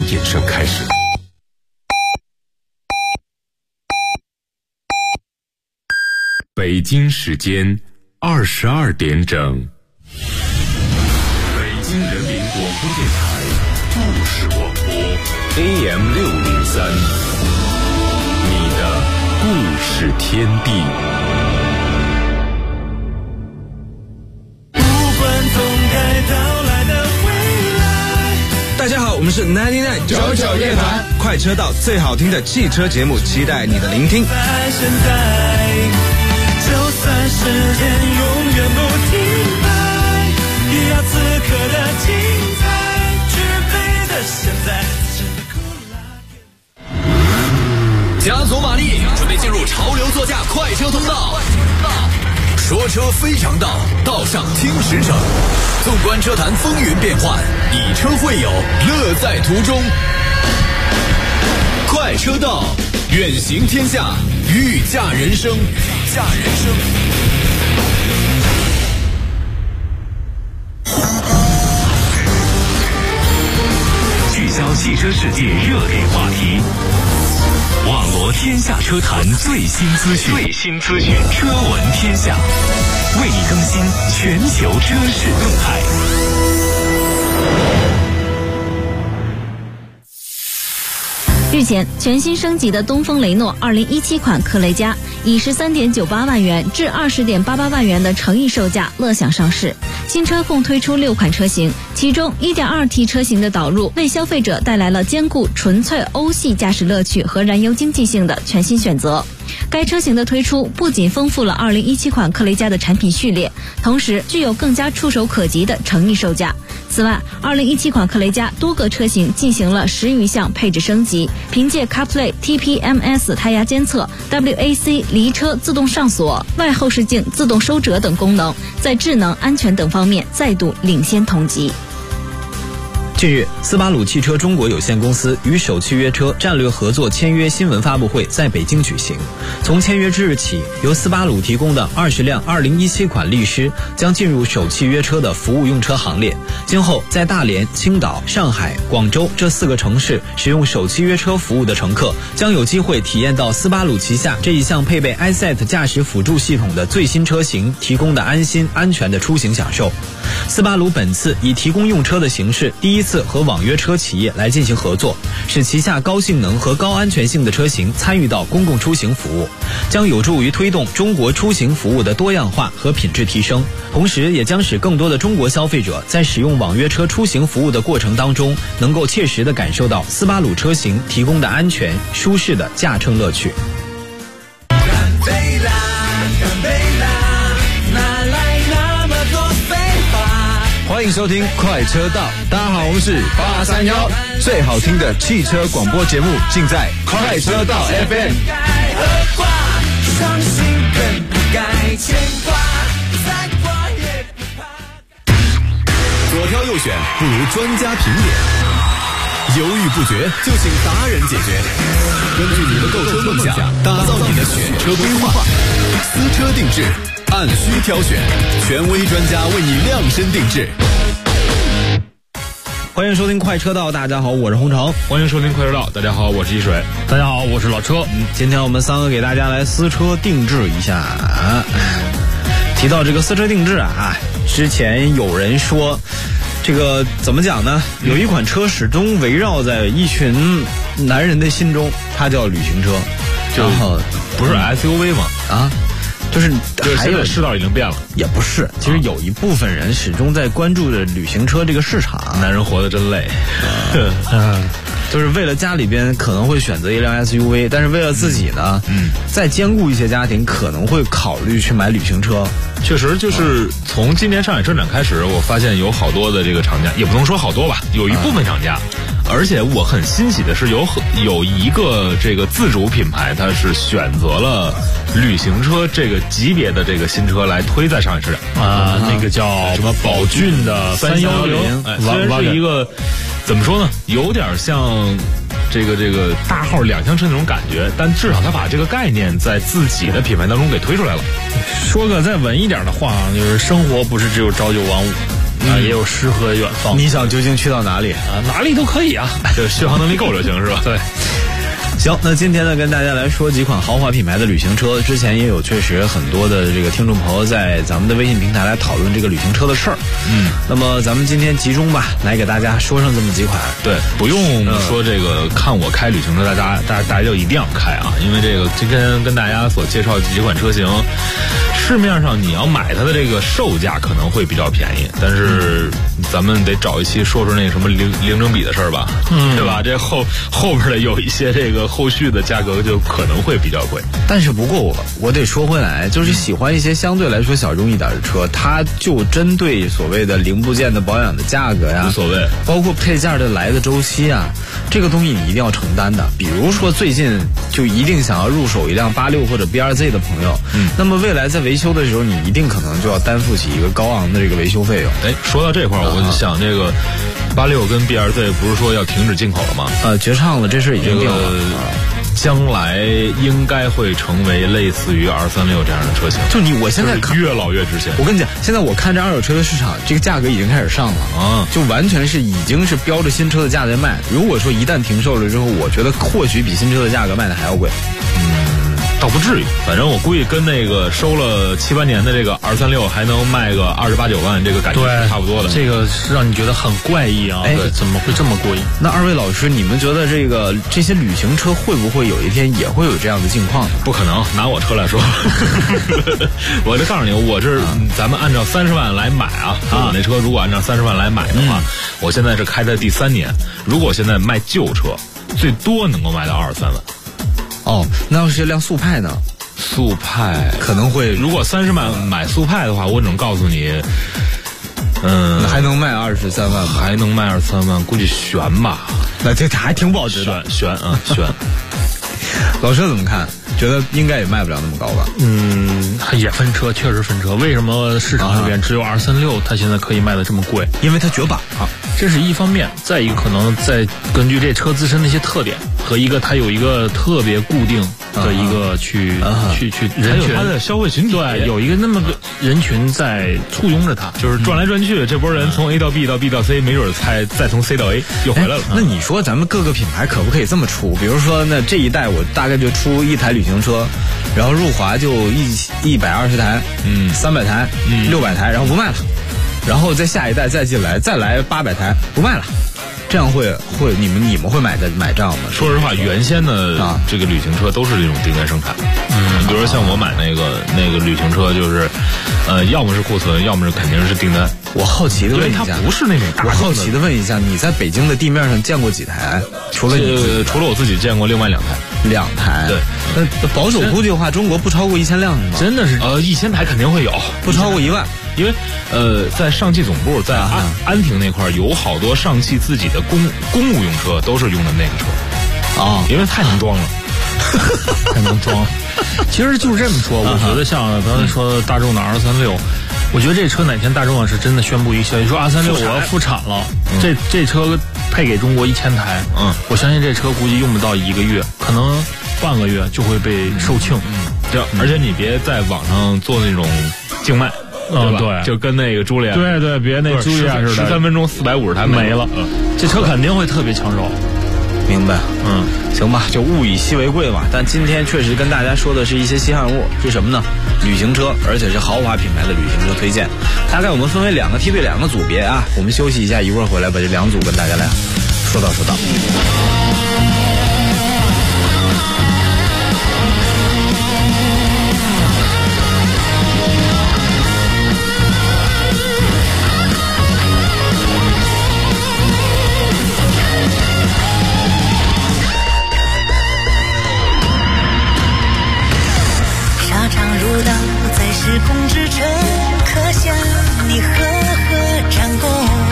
眼声开始。北京时间22点整。北京人民广播电台故事广播 AM603， 你的故事天地。 大家好，我们是99夜团，快车道最好听的汽车节目，期待你的聆听。 就算时间永远不停摆，也要此刻的精彩，具备的现在加足马力，准备进入潮流座驾快车通道。说车非常道，道上听实诚。纵观车坛风云变幻，以车会友，乐在途中。快车道，远行天下，御驾人生，御驾人生。 聚焦汽车世界热点话题，网罗天下车坛最新资讯，车闻天下，为你更新全球车市动态。 日前，全新升级的东风雷诺2017款科雷嘉以13.98万元至20.88万元的诚意售价乐享上市。新车共推出6款车型，其中 1.2T 车型的导入为消费者带来了兼顾纯粹欧系驾驶乐趣和燃油经济性的全新选择。该车型的推出不仅丰富了2017款科雷嘉的产品序列，同时具有更加触手可及的诚意售价。此外，2017款科雷嘉多个车型进行了10余项配置升级，凭借 CarPlay、TPMS 胎压监测、WAC 离车自动上锁、外后视镜自动收折等功能，在智能、安全等方面再度领先同级。 近日，斯巴鲁汽车中国有限公司与首汽约车战略合作签约新闻发布会在北京举行。从签约之日起，由斯巴鲁提供的20辆2017款力狮将进入首汽约车的服务用车行列。今后在大连、青岛、上海、广州这4个城市使用首汽约车服务的乘客，将有机会体验到斯巴鲁旗下这一项配备 iSet 驾驶辅助系统的最新车型提供的安心安全的出行享受。斯巴鲁本次以提供用车的形式第一次和网约车企业来进行合作，使旗下高性能和高安全性的车型参与到公共出行服务，将有助于推动中国出行服务的多样化和品质提升，同时也将使更多的中国消费者在使用网约车出行服务的过程当中，能够切实地感受到斯巴鲁车型提供的安全舒适的驾乘乐趣。 欢迎收听快车道，大家好，我们是831，最好听的汽车广播节目尽在快车道 FM。 左挑右选不如专家评点，犹豫不决就请达人解决。根据你的购车梦想，打造你的选车规划，私车定制，按需挑选，权威专家为你量身定制。 欢迎收听快车道，大家好，我是洪城。 欢迎收听快车道，大家好，我是一水。 大家好，我是老车。 今天我们3个给大家来私车定制一下。提到这个私车定制啊，之前有人说这个怎么讲呢？有一款车始终围绕在一群男人的心中，它叫旅行车。 然后不是 SUV 吗？ 啊，就是现在世道已经变了。 也不是，其实有一部分人始终在关注着旅行车这个市场。 男人活得真累。 就是为了家里边可能会选择一辆 SUV， 但是为了自己呢，再兼顾一些家庭，可能会考虑去买旅行车。 确实，就是从今年上海车展开始，我发现有好多的这个厂家，也不能说好多吧，有一部分厂家，而且我很欣喜的是有一个这个自主品牌，它是选择了旅行车这个级别的这个新车来推在上海车展啊，那个叫什么宝骏的310， 虽然是一个怎么说呢，有点像这个大号2厢车那种感觉，但至少他把这个概念在自己的品牌当中给推出来了。 说个再稳一点的话，就是生活不是只有朝九晚五， 也有诗和远方。 你想究竟去到哪里啊？哪里都可以啊， 就续航能力够就行，是吧？ 对。 行，那今天呢，跟大家来说几款豪华品牌的旅行车。之前也有确实很多的这个听众朋友在咱们的微信平台来讨论这个旅行车的事儿。那么咱们今天集中吧，来给大家说上这么几款。 对，不用说这个看我开旅行车，大家就一定要开啊，因为这个今天跟大家所介绍几款车型，市面上你要买它的这个售价可能会比较便宜，但是咱们得找一期说说那什么零整比的事儿吧，对吧？这后边的有一些这个后续的价格就可能会比较贵。 但是不过我得说回来，就是喜欢一些相对来说小众一点的车，它就针对所谓的零部件的保养的价格呀， 无所谓， 包括配件的来的周期啊，这个东西你一定要承担的。比如说最近就一定想要入手一辆86或者 BRZ 的朋友，那么未来在维修的时候，你一定可能就要担负起一个高昂的这个维修费用。 说到这块儿，我就想这个86跟 BRZ 不是说要停止进口了吗？ 绝唱了，这事已经定了。 将来应该会成为类似于236这样的车型。 就我现在看越老越值钱。 我跟你讲，现在我看这二手车的市场，这个价格已经开始上了啊，就完全是已经是标着新车的价在卖。如果说一旦停售了之后，我觉得或许比新车的价格卖的还要贵。 倒不至于，反正我估计跟那个收了7、8年的这个236还能卖个28、9万，这个感觉是差不多的。 这个是让你觉得很怪异啊！对，怎么会这么过瘾？ 那二位老师，你们觉得这些旅行车会不会有一天也会有这样的境况呢？ 不可能，拿我车来说，我就告诉你，我这咱们按照30万来买啊，我那车如果按照30万来买的话，我现在是开的第3年，如果现在卖旧车，最多能够卖到23万。 哦，那要是辆速派呢？ 速派可能会， 如果30万买速派的话，我只能告诉你， 还能卖23万吗？ 还能卖23万，估计悬吧。 那这还挺保值的， 悬。 老车怎么看？觉得应该也卖不了那么高吧？ 也分车，确实分车。为什么市场里边只有236，它现在可以卖的这么贵？ 因为它绝版啊， 这是一方面。再一个，可能再根据这车自身的一些特点和一个它有一个特别固定的一个去人群， 它的消费群体， 对，有一个那么个人群在簇拥着它， 就是转来转去，这波人从 A 到 B 到 B 到 C， 没准再从 C 到 A 又回来了。 那你说咱们各个品牌可不可以这么出？比如说，那这一代我大概就出一台旅行车，然后入华就120台，300台，600台，然后不卖了，然后再下一代再进来，再来800台，不卖了。这样会你们会买账吗？ 说实话，原先的这个旅行车都是这种订单生产。比如说像我买那个旅行车，就是要么是库存，要么是肯定是订单。 我好奇的问一下， 它不是那种大众的。 我好奇的问一下，你在北京的地面上见过几台？除了我自己见过另外2台。 2台。对。那保守估计的话，中国不超过1000辆是吗？ 真的是 1000台肯定会有， 不超过1万。 因为在上汽总部，在安亭那块儿有好多上汽自己的公务用车都是用的那个车啊，因为太能装了， 太能装。其实就是这么说，我觉得像刚才说大众的236，我觉得这车哪天大众是真的宣布一个消息，说236我要复产了，这车配给中国1000台，我相信这车估计用不到1个月，可能半个月就会被售罄。 而且你别在网上做那种竞卖。 对， 就跟那个朱莉亚， 对，别那朱莉亚似的 ，13分钟450台没了，这车肯定会特别抢手。 明白，行吧，就物以稀为贵嘛。但今天确实跟大家说的是一些稀罕物，是什么呢？旅行车，而且是豪华品牌的旅行车推荐。大概我们分为2个梯队2个组别啊，我们休息一下，一会儿回来把这2组跟大家来说道。 时空之城，刻下你赫赫战功，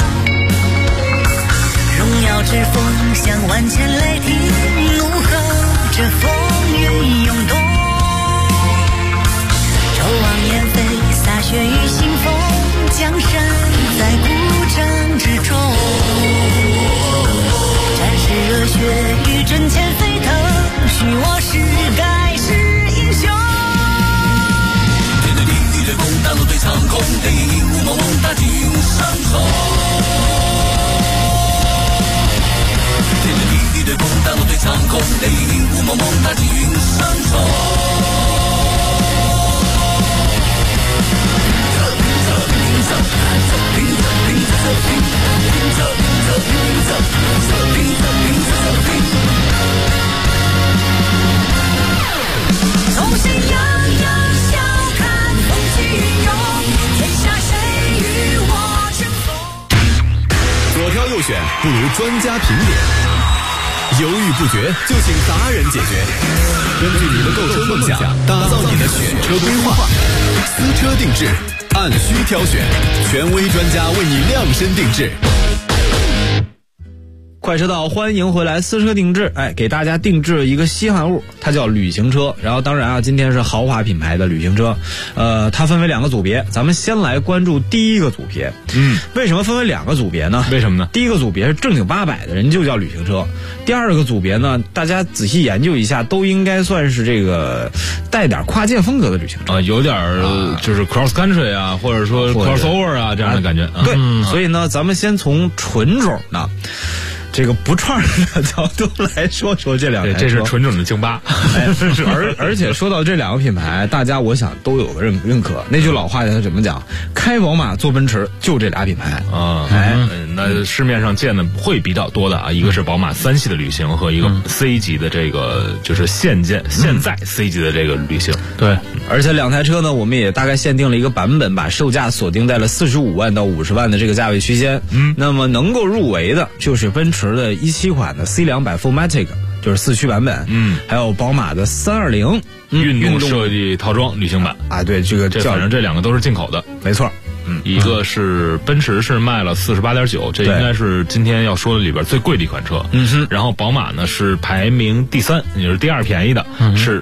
荣耀之风像万千雷霆，怒吼着风云涌动，周王燕飞，洒血与腥风，江山在古城之中，战士热血与阵前飞腾，许我是盖世英雄。大陆对长空，敌营雾蒙蒙，大军上冲。 专家评点，犹豫不决就请达人解决。根据你的购车梦想，打造你的选车规划，私车定制，按需挑选，权威专家为你量身定制。 快车道，欢迎回来，私车定制，给大家定制一个稀罕物，它叫旅行车。然后当然啊，今天是豪华品牌的旅行车，它分为2个组别，咱们先来关注第一个组别。为什么分为2个组别呢？ 为什么呢？ 第一个组别是正经800的人就叫旅行车，第二个组别呢，大家仔细研究一下，都应该算是这个带点跨界风格的旅行车啊，有点就是 cross country 啊，或者说 crossover 啊这样的感觉。 对，所以呢，咱们先从纯种的这个不串的角度来说说这2台车， 这是纯种的京巴。 而且说到这2个品牌，大家我想都有个认可。那句老话它怎么讲？开宝马坐奔驰，就这俩品牌啊。那市面上见的会比较多的啊，一个是宝马3系的旅行和一个 C 级的这个就是现在 C 级的这个旅行。 对，而且2台车呢，我们也大概限定了一个版本，把售价锁定在了45万到50万的这个价位区间。那么能够入围的就是奔驰的17款的 C200 Fullmatic， 就是4驱版本。还有宝马的320 运动设计套装旅行版啊。对， 反正这2个都是进口的， 没错。 一个是奔驰是卖了48.9，这应该是今天要说的里边最贵的一款车。然后宝马呢是排名第3，也就是第2便宜的，是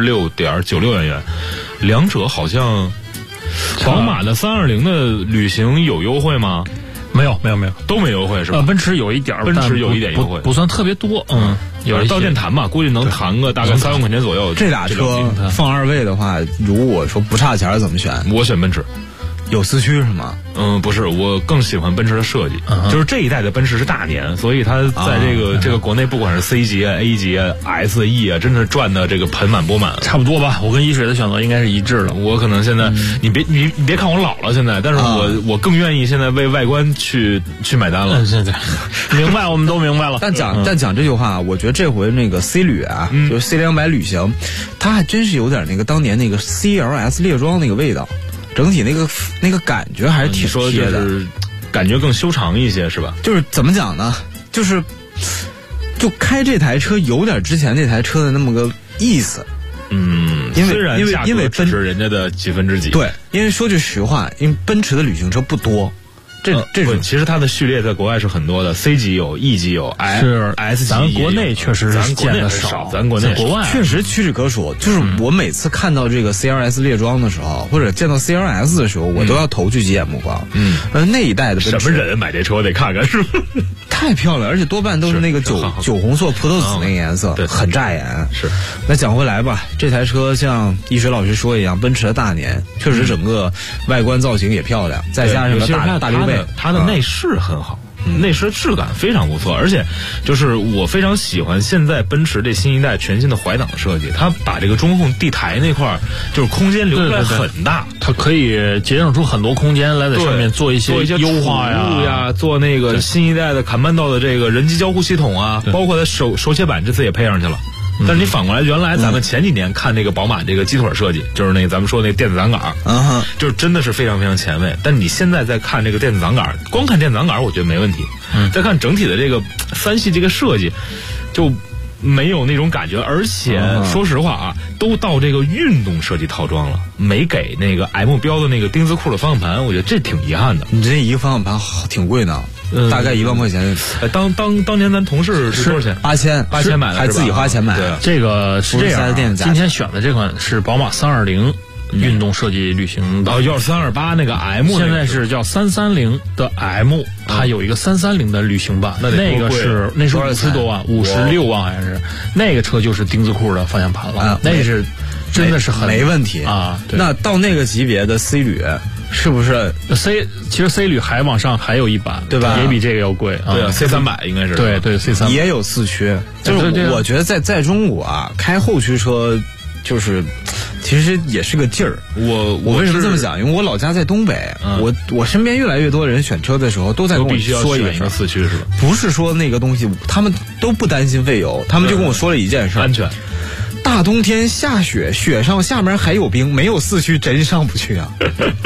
46.96元。两者好像宝马的320的旅行有优惠吗？ 没有， 都没优惠是吧？ 奔驰有一点， 奔驰有一点优惠， 不算特别多。 有到店谈吧，估计能谈个大概3万块钱左右。 这俩车放2位的话，如果说不差钱怎么选？ 我选奔驰。 有4驱是吗？ 不是，我更喜欢奔驰的设计，就是这一代的奔驰是大年，所以它在这个国内不管是 C 级啊、A 级啊、SE 啊，真的赚的这个盆满钵满。 差不多吧，我跟一水的选择应该是一致的。 我可能现在你别看我老了现在，但是我更愿意现在为外观去买单了。 对，明白，我们都明白了。 但讲这句话，我觉得这回那个 C 旅啊，就是 C200旅行，它还真是有点那个当年那个 CLS 猎装那个味道。整体那个感觉还是挺贴的， 感觉更修长一些是吧？ 就是怎么讲呢？就开这台车有点之前那台车的那么个意思。因为奔驰人家的几分之几。 对，因为说句实话，因为奔驰的旅行车不多。这种其实它的序列在国外是很多的 ，C 级有 ，E 级有是 S 级。 咱国内确实是见的少， 咱国内国外确实屈指可数。就是我每次看到这个 CLS 猎装的时候，或者见到 CLS 的时候，我都要投去几眼目光。那一代的奔驰什么人买这车我得看看是吧？ 太漂亮，而且多半都是那个酒红色、葡萄紫那个颜色，很扎眼。 是。 那讲回来吧，这台车像一水老师说一样，奔驰的大年，确实整个外观造型也漂亮，再加上大溜背， 它的内饰很好。内饰质感非常不错，而且就是我非常喜欢现在奔驰这新一代全新的怀档设计，它把这个中控地台那块就是空间留出来很大， 它可以节省出很多空间来在上面做一些优化呀，做那个新一代的砍半道的这个人机交互系统啊，包括它手写板这次也配上去了。但是你反过来，原来咱们前几年看那个宝马这个鸡腿设计，就是那个咱们说那个电子挡杆，就是真的是非常非常前卫。但你现在再看这个电子挡杆，光看电子挡杆我觉得没问题，再看整体的这个3系这个设计，就没有那种感觉。而且说实话啊，都到这个运动设计套装了，没给那个 M 标的那个钉子库的方向盘，我觉得这挺遗憾的。 你这一个方向盘挺贵呢。大概1万块钱。 当年咱同事是多少钱？8000买的， 还自己花钱买。 这个是这样，今天选的这款是宝马320运动设计旅行的。 要是328那个 M， 现在是叫330的 M， 它有一个330的旅行版，那个是50多万，56万好像是。那个车就是钉子库的方向盘了，那是真的是很没问题啊。 那到那个级别的 C 旅。是不是其实 C 旅还往上还有一版， 对吧？ 也比这个要贵。 对啊，C300应该是。 对 C300 也有4驱，就是我觉得在中国啊，开后驱车就是其实也是个劲儿。我为什么这么讲？因为我老家在东北，我身边越来越多人选车的时候都在跟我说一个 4驱是吧？ 不是说那个东西他们都不担心费油，他们就跟我说了一件事： 安全。 大冬天下雪，雪上下面还有冰，没有4驱真上不去啊。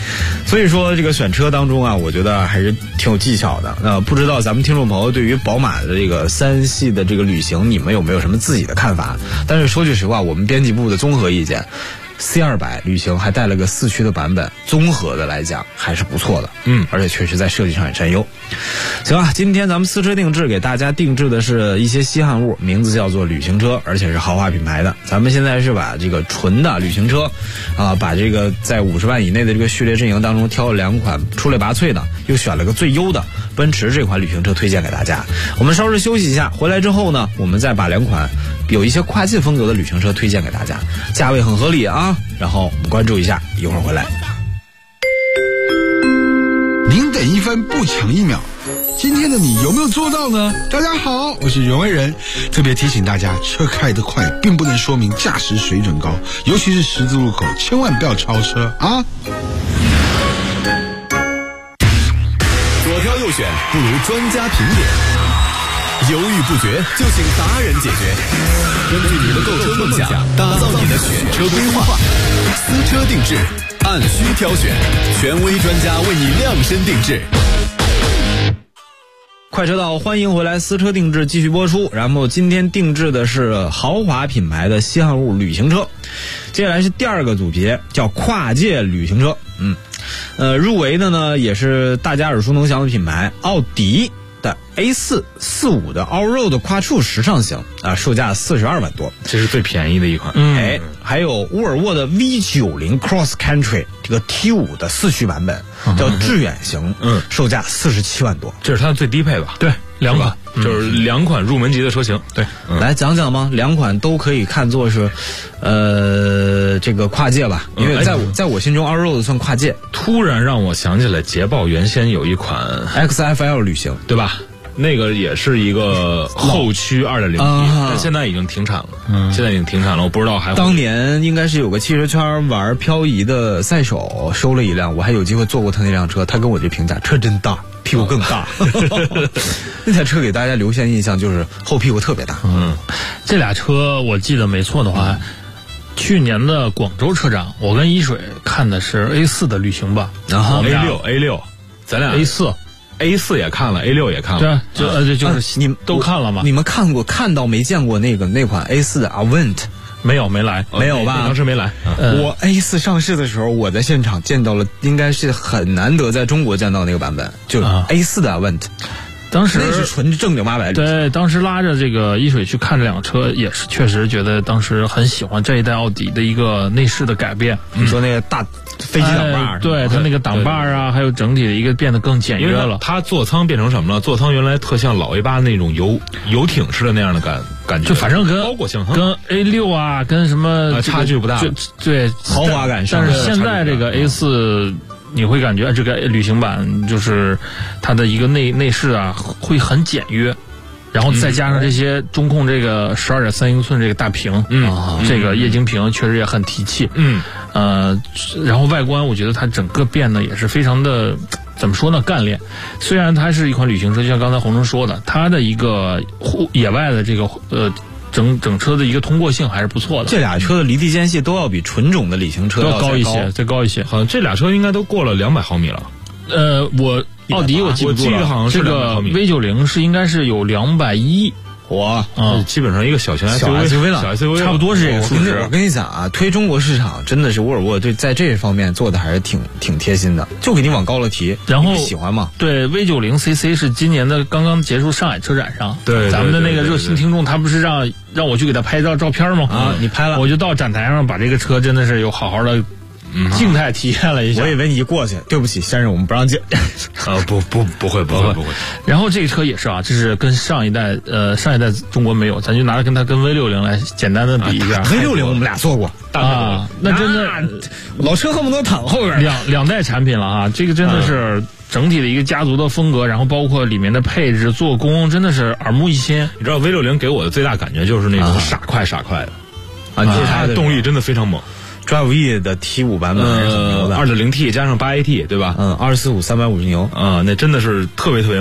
所以说这个选车当中啊，我觉得还是挺有技巧的。不知道咱们听众朋友对于宝马的这个3系的这个旅行，你们有没有什么自己的看法？但是说句实话，我们编辑部的综合意见，C200旅行还带了个4驱的版本，综合的来讲还是不错的，而且确实在设计上也占优。行啊，今天咱们私车定制给大家定制的是一些稀罕物，名字叫做旅行车，而且是豪华品牌的。咱们现在是把这个纯的旅行车把这个在50万以内的这个序列阵营当中挑了2款出类拔萃的，又选了个最优的奔驰这款旅行车推荐给大家。我们稍事休息一下，回来之后呢，我们再把2款有一些跨界风格的旅行车推荐给大家，价位很合理啊，然后我们关注一下，一会儿回来。 您等1分不抢1秒，今天的你有没有做到呢？大家好，我是袁惟仁，特别提醒大家，车开得快并不能说明驾驶水准高，尤其是十字路口千万不要超车啊！ 左挑右选不如专家评点，犹豫不决就请达人解决。根据你的购车梦想，打造你的选车规划，私车定制，按需挑选，权威专家为你量身定制。 快车道，欢迎回来，私车定制继续播出。然后今天定制的是豪华品牌的稀罕物旅行车。接下来是第2个组别，叫跨界旅行车。入围的呢也是大家耳熟能详的品牌，奥迪的 A4 45的 Allroad 跨处时尚型售价42万多， 这是最便宜的一款。 还有沃尔沃的 V90 Cross Country 这个 T5 的4驱版本，叫致远型，售价47万多， 这是它的最低配吧？ 对，2款， 就是2款入门级的车型。对， 来讲讲吗？2款都可以看作是，这个跨界吧，因为在我心中 Allroad 算跨界。 突然让我想起来，捷豹原先有一款 XFL 旅行， 对吧？那个也是一个后驱 2.0T，但现在已经停产了。现在已经停产了，我不知道还会。 当年应该是有个汽车圈玩漂移的赛手收了一辆，我还有机会坐过他那辆车，他跟我这评价，车真大，屁股更大。那台车给大家留下印象就是后屁股特别大。 这俩车我记得没错的话，去年的广州车展，我跟一水看的是 A4 的旅行版， 然后 A6，咱俩 A4 也看了 ，A6 也看了， 就是你们都看了吗？ 你们看到没见过那款 A4 的 Avant？ 没有，没来， 没有吧？ 当时没来。 我 A4 上市的时候，我在现场见到了，应该是很难得在中国见到那个版本，就 A4 的 Avant。 当时那是纯正经800。 对，当时拉着这个一水去看这辆车，也是确实觉得当时很喜欢这一代奥迪的一个内饰的改变。 你说那个大飞机挡把， 对它那个挡把啊，还有整体的一个变得更简约了。 它座舱变成什么了？座舱原来特像老 A8 那种游艇式的那样的感觉， 就反正跟包裹性跟 A6 啊，跟什么差距不大。 对， 豪华感上。 但是现在这个 A4。你会感觉这个旅行版就是它的一个内饰啊，会很简约，然后再加上这些中控这个12.3英寸这个大屏，这个液晶屏确实也很提气，然后外观我觉得它整个变得也是非常的怎么说呢，干练。虽然它是一款旅行车，就像刚才洪忠说的，它的一个野外的这个整车的一个通过性还是不错的。 这俩车的离地间隙都要比纯种的旅行车要高一些，再高一些。 好像这俩车应该都过了200毫米了。 奥迪我记不住了， 我记得好像是这个 V90应该是有210。 基本上一个小型 SUV 了， 小 SUV 差不多是这个数值。 我跟你讲啊，推中国市场真的是沃尔沃在这方面做的还是挺贴心的，就给你往高了提， 然后喜欢吗？ 对 V90CC 是今年的刚刚结束上海车展上， 对咱们的那个热心听众，他不是让我去给他拍照片吗？ 你拍了， 我就到展台上把这个车真的是有好好的静态体验了一下。 我以为你一过去，对不起先生，我们不让进。 不会。 然后这个车也是啊，这是跟上一代中国没有，咱就拿着跟V60来简单的比一下。 V60我们俩做过啊，那真的老车恨不得躺后边。 两代产品了啊，这个真的是整体的一个家族的风格，然后包括里面的配置、做工，真的是耳目一新。 你知道 V60给我的最大感觉就是那种傻快的就是它的动力真的非常猛。 Drive E 的 T5 版本还是很牛的， 2.0T 加上8AT 对吧？ 245 350牛那真的是特别猛。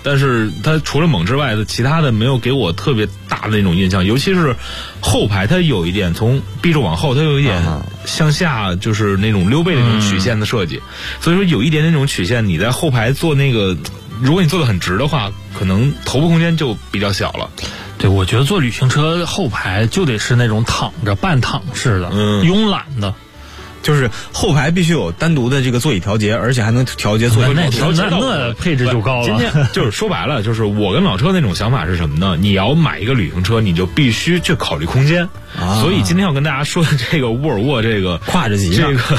但是它除了猛之外的其他的没有给我特别大的那种印象，尤其是后排它有一点从 B 柱往后它有一点向下，就是那种溜背的那种曲线的设计，所以说有一点那种曲线，你在后排做那个，如果你做的很直的话，可能头部空间就比较小了。 对，我觉得坐旅行车后排就得是那种躺着半躺式的，慵懒的。 就是后排必须有单独的这个座椅调节，而且还能调节座椅高度。 那配置就高了。 今天就是说白了，就是我跟老车那种想法是什么呢？你要买一个旅行车，你就必须去考虑空间。所以今天要跟大家说的这个沃尔沃这个跨着级这个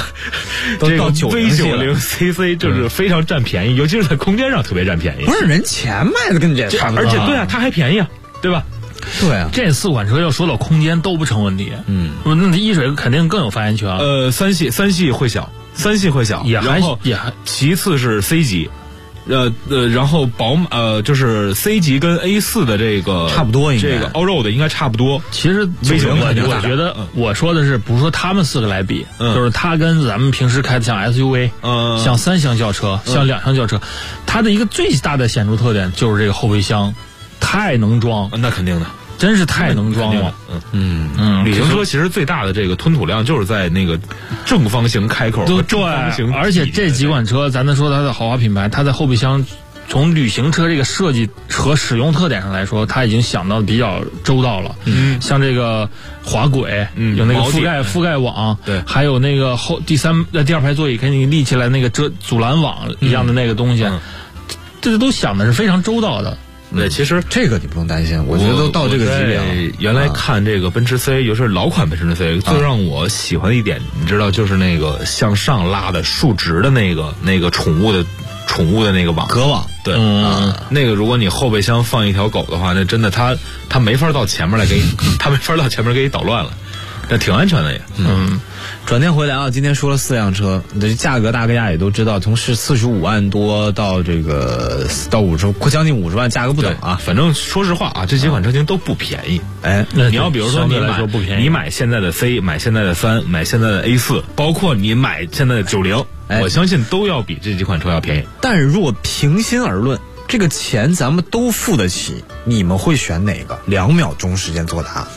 V90 CC 就是非常占便宜，尤其是在空间上特别占便宜。 不是人钱卖的跟这差不多， 而且对啊，它还便宜啊，对吧？ 对啊， 这4款车要说到空间都不成问题。那一水肯定更有发言权。 三系会小，然后其次是 C 级。然后宝马就是 C 级跟 A4 的这个差不多，应该这个 Allroad 应该差不多。 其实我觉得我说的是不是说他们4个来比，就是它跟咱们平时开的像 SUV，像3厢轿车，像2厢轿车，它的一个最大的显著特点就是这个后备箱太能装。 那肯定的。 真是太能装了。 旅行车其实最大的这个吞吐量就是在那个正方形开口和正方形， 而且这几款车，咱说它的豪华品牌，它在后备箱从旅行车这个设计和使用特点上来说，它已经想到比较周到了。像这个滑轨，有那个覆盖网， 对， 还有那个第二排座椅给你立起来那个阻拦网一样的那个东西，这都想的是非常周到的。 对，其实这个你不用担心，我觉得都到这个级别了。 原来看这个奔驰 C， 尤其是老款奔驰 C， 最让我喜欢的一点，你知道，就是那个向上拉的竖直的那个宠物的那个网， 隔网。 对，那个如果你后备箱放一条狗的话，那真的它没法到前面来给你，它没法到前面给你捣乱了。那挺安全的也。 转天回来啊，今天说了4辆车，这价格大家也都知道，从45万多到这个到将近50万，价格不等啊。 反正说实话啊，这几款车型都不便宜。你要比如说你买现在的 C， 买现在的3，买现在的 A4， 包括你买现在的90，我相信都要比这几款车要便宜。 但是如果平心而论，这个钱咱们都付得起，你们会选哪个？2秒钟时间作答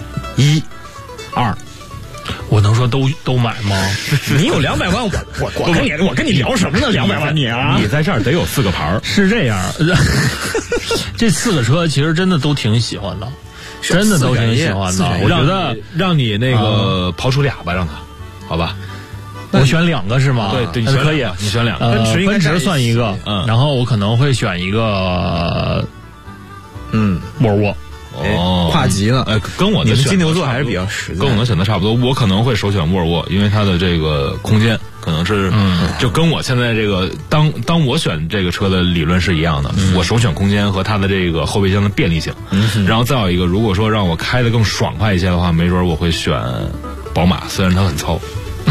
，1、2。 我能说都买吗？ 你有200万，我跟你聊什么呢？200万你啊！ 你在这儿得有4个牌。 是这样，这4个车其实真的都挺喜欢的，真的都挺喜欢的。我觉得让你那个刨出俩吧，让他，好吧？ 我选2个是吗？ 对， 可以， 你选2个。 奔驰算一个，然后我可能会选一个，沃尔沃。 跨级了， 跟我的金牛座还是比较实在， 跟我的选择差不多。我可能会首选沃尔沃，因为它的这个空间可能是，就跟我现在这个当我选这个车的理论是一样的。我首选空间和它的这个后备箱的便利性，然后再有一个，如果说让我开得更爽快一些的话，没准我会选宝马，虽然它很糙。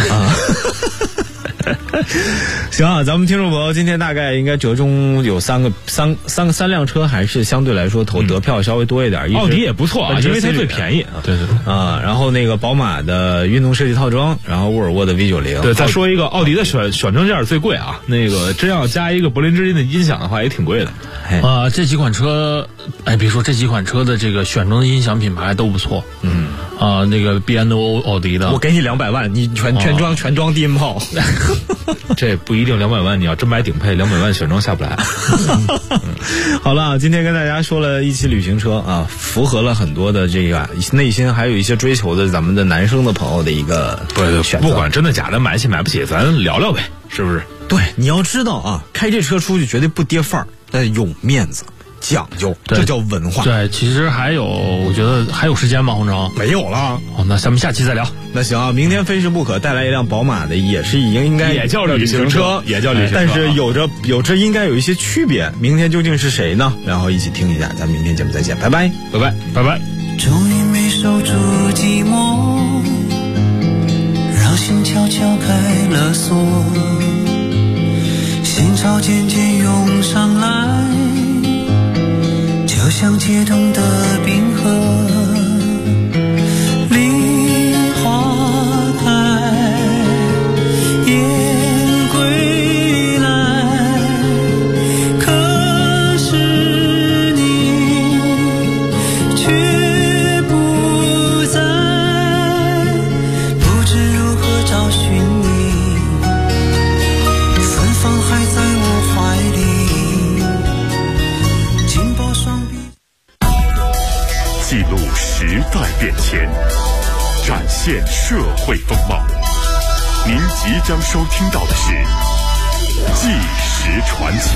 行啊，咱们听众朋友今天大概应该折中有三辆车，还是相对来说投得票稍微多一点。 奥迪也不错啊，因为它最便宜。 对然后那个宝马的运动设计套装，然后沃尔沃的 V90。 对，再说一个奥迪的选装件最贵啊，那个真要加一个柏林之音的音响的话，也挺贵的。 这几款车，别说这几款车的这个选装的音响品牌都不错。那个 B&O 奥迪的， 我给你200万，你全装低音炮。 这不一定200万，你要真买顶配，200万选装下不来。 好了，今天跟大家说了一期旅行车啊，符合了很多的这个内心还有一些追求的咱们的男生的朋友的一个选择。 不管真的假的，买起买不起，咱聊聊呗，是不是？ 对，你要知道啊，开这车出去绝对不跌范儿，但有面子。讲究，这叫文化。 对，其实还有，我觉得还有时间吗？洪成没有了。 那咱们下期再聊。 那行啊，明天非试不可带来一辆宝马的，也是应该也叫旅行车，也叫旅行车， 但是有着应该有一些区别。明天究竟是谁呢？然后一起听一下，咱们明天节目再见，拜拜， 拜拜，拜拜。 终于没守住寂寞，让心悄悄开了锁，心潮渐渐涌上来。就像解冻的冰河，梨花开，雁归来。可是录时代变迁，展现社会风貌。您即将收听到的是《纪实传奇》。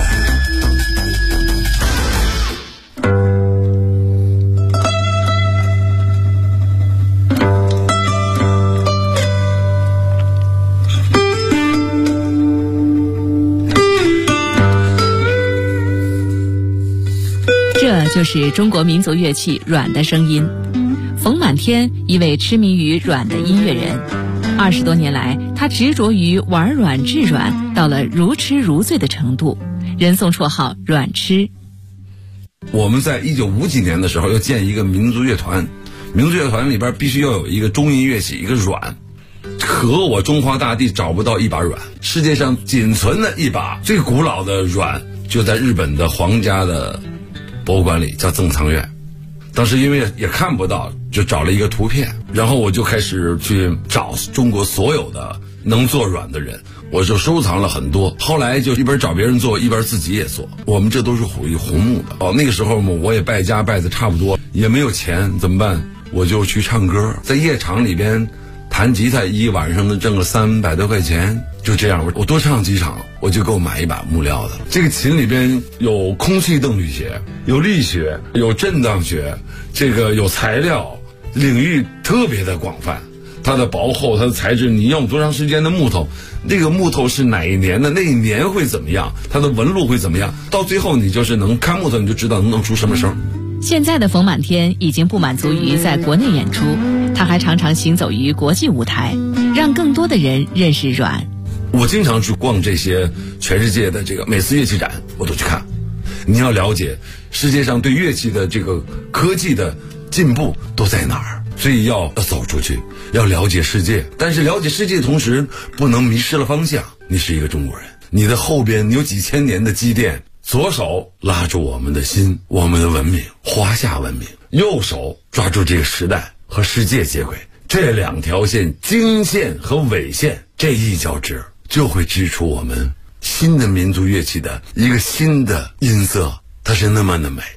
这就是中国民族乐器阮的声音。冯满天，一位痴迷于阮的音乐人，20多年来，他执着于玩阮制阮，到了如痴如醉的程度，人送绰号阮痴。 我们在1950几年的时候要建一个民族乐团，民族乐团里边必须要有一个中音乐器，一个阮。可我中华大地找不到一把阮，世界上仅存的一把最古老的阮，就在日本的皇家的博物馆里，叫赠藏院。当时因为也看不到，就找了一个图片，然后我就开始去找中国所有的能做阮的人，我就收藏了很多。后来就一边找别人做，一边自己也做。我们这都是属于红木的。那个时候我也败家败的差不多，也没有钱，怎么办？我就去唱歌，在夜场里边弹吉他，一晚上能挣个300多块钱。就这样，我多唱几场，我就够买一把木料的。这个琴里边有空气动力学，有力学，有震荡学，这个有材料，领域特别的广泛。它的薄厚，它的材质，你用多长时间的木头，那个木头是哪一年的，那一年会怎么样，它的纹路会怎么样，到最后你就是能看木头，你就知道能出什么声。 现在的冯满天已经不满足于在国内演出，他还常常行走于国际舞台，让更多的人认识阮。 我经常去逛这些全世界的这个每次乐器展，我都去看。你要了解世界上对乐器的这个科技的进步都在哪儿，所以要走出去，要了解世界。但是了解世界的同时，不能迷失了方向。你是一个中国人，你的后边有几千年的积淀，左手拉住我们的心，我们的文明，华夏文明；右手抓住这个时代和世界接轨。这两条线，经线和纬线，这一交织，就会织出我们新的民族乐器的一个新的音色，它是那么的美。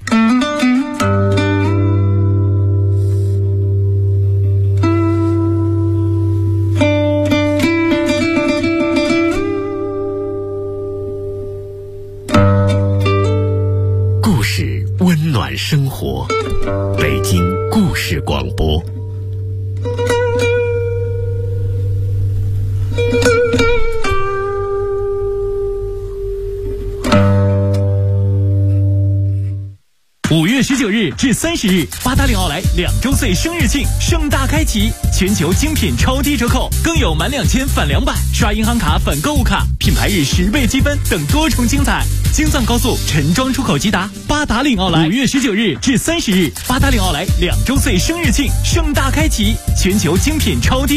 故事温暖生活，北京故事广播。5月19日至30日，八达岭奥莱2周岁生日庆盛大开启，全球精品超低折扣，更有满2000返200，刷银行卡返购物卡，品牌日10倍积分等多重精彩。京藏高速陈庄出口吉达，八达岭奥莱5月19日至30日，八达岭奥莱2周岁生日庆盛大开启，全球精品超低